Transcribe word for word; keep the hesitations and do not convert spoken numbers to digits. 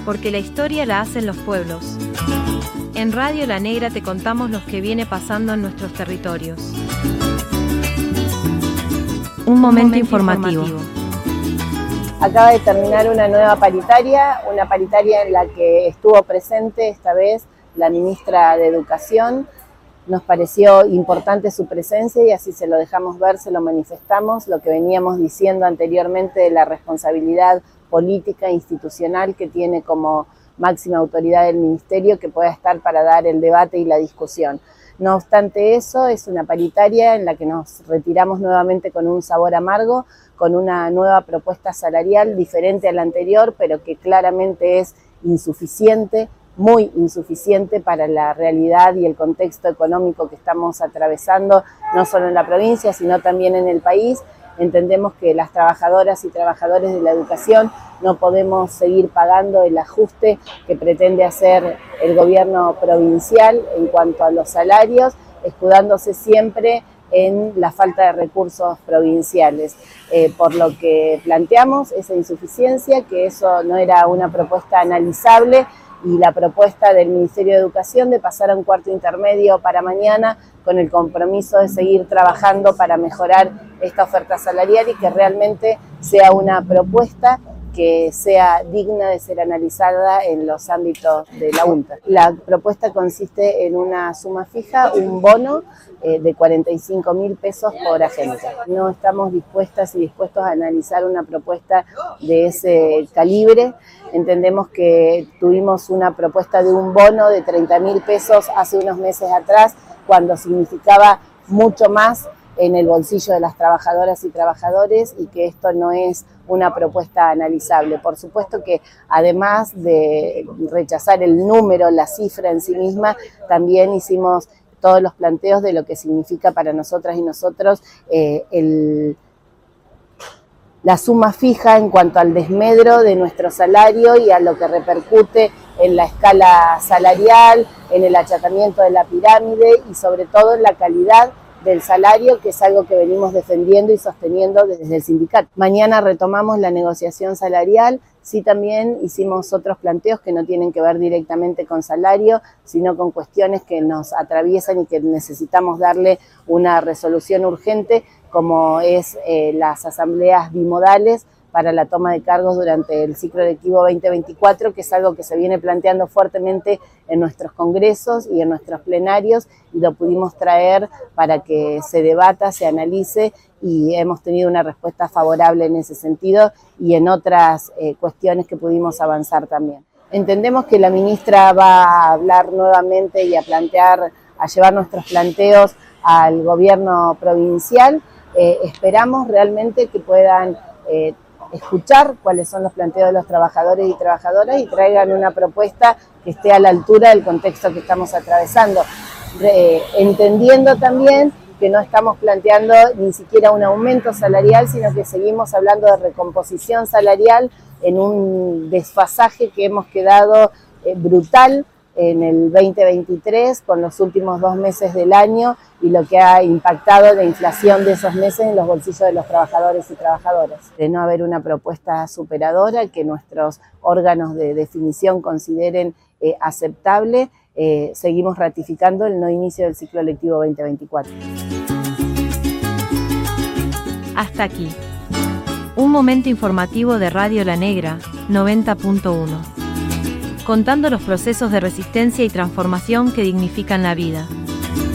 porque la historia la hacen los pueblos. En Radio La Negra te contamos lo que viene pasando en nuestros territorios. Un momento, Un momento informativo. informativo. Acaba de terminar una nueva paritaria, una paritaria en la que estuvo presente esta vez la ministra de Educación. Nos pareció importante su presencia y así se lo dejamos ver, se lo manifestamos, lo que veníamos diciendo anteriormente de la responsabilidad política e institucional que tiene como máxima autoridad del ministerio, que pueda estar para dar el debate y la discusión. No obstante eso, es una paritaria en la que nos retiramos nuevamente con un sabor amargo, con una nueva propuesta salarial diferente a la anterior, pero que claramente es insuficiente, muy insuficiente para la realidad y el contexto económico que estamos atravesando, no solo en la provincia, sino también en el país. Entendemos que las trabajadoras y trabajadores de la educación no podemos seguir pagando el ajuste que pretende hacer el gobierno provincial en cuanto a los salarios, escudándose siempre en la falta de recursos provinciales. Eh, por lo que planteamos esa insuficiencia, que eso no era una propuesta analizable, y la propuesta del Ministerio de Educación de pasar a un cuarto intermedio para mañana con el compromiso de seguir trabajando para mejorar esta oferta salarial y que realmente sea una propuesta que sea digna de ser analizada en los ámbitos de la UNTA. La propuesta consiste en una suma fija, un bono eh, de cuarenta y cinco mil pesos por agente. No estamos dispuestas y dispuestos a analizar una propuesta de ese calibre. Entendemos que tuvimos una propuesta de un bono de treinta mil pesos hace unos meses atrás, cuando significaba mucho más en el bolsillo de las trabajadoras y trabajadores, y que esto no es una propuesta analizable. Por supuesto que además de rechazar el número, la cifra en sí misma, también hicimos todos los planteos de lo que significa para nosotras y nosotros eh, el, la suma fija en cuanto al desmedro de nuestro salario y a lo que repercute en la escala salarial, en el achatamiento de la pirámide y sobre todo en la calidad del salario, que es algo que venimos defendiendo y sosteniendo desde el sindicato. Mañana retomamos la negociación salarial. Sí, también hicimos otros planteos que no tienen que ver directamente con salario, sino con cuestiones que nos atraviesan y que necesitamos darle una resolución urgente, como es eh, las asambleas bimodales para la toma de cargos durante el ciclo lectivo veinte veinticuatro, que es algo que se viene planteando fuertemente en nuestros congresos y en nuestros plenarios, y lo pudimos traer para que se debata, se analice, y hemos tenido una respuesta favorable en ese sentido y en otras eh, cuestiones que pudimos avanzar también. Entendemos que la ministra va a hablar nuevamente y a plantear, a llevar nuestros planteos al gobierno provincial. Eh, esperamos realmente que puedan eh, escuchar cuáles son los planteos de los trabajadores y trabajadoras y traigan una propuesta que esté a la altura del contexto que estamos atravesando, eh, entendiendo también que no estamos planteando ni siquiera un aumento salarial, sino que seguimos hablando de recomposición salarial en un desfasaje que hemos quedado eh, brutal en el veinte veintitrés, con los últimos dos meses del año y lo que ha impactado la inflación de esos meses en los bolsillos de los trabajadores y trabajadoras. De no haber una propuesta superadora que nuestros órganos de definición consideren eh, aceptable, eh, seguimos ratificando el no inicio del ciclo lectivo veinte veinticuatro. Hasta aquí. Un momento informativo de Radio La Negra, noventa punto uno. Contando los procesos de resistencia y transformación que dignifican la vida.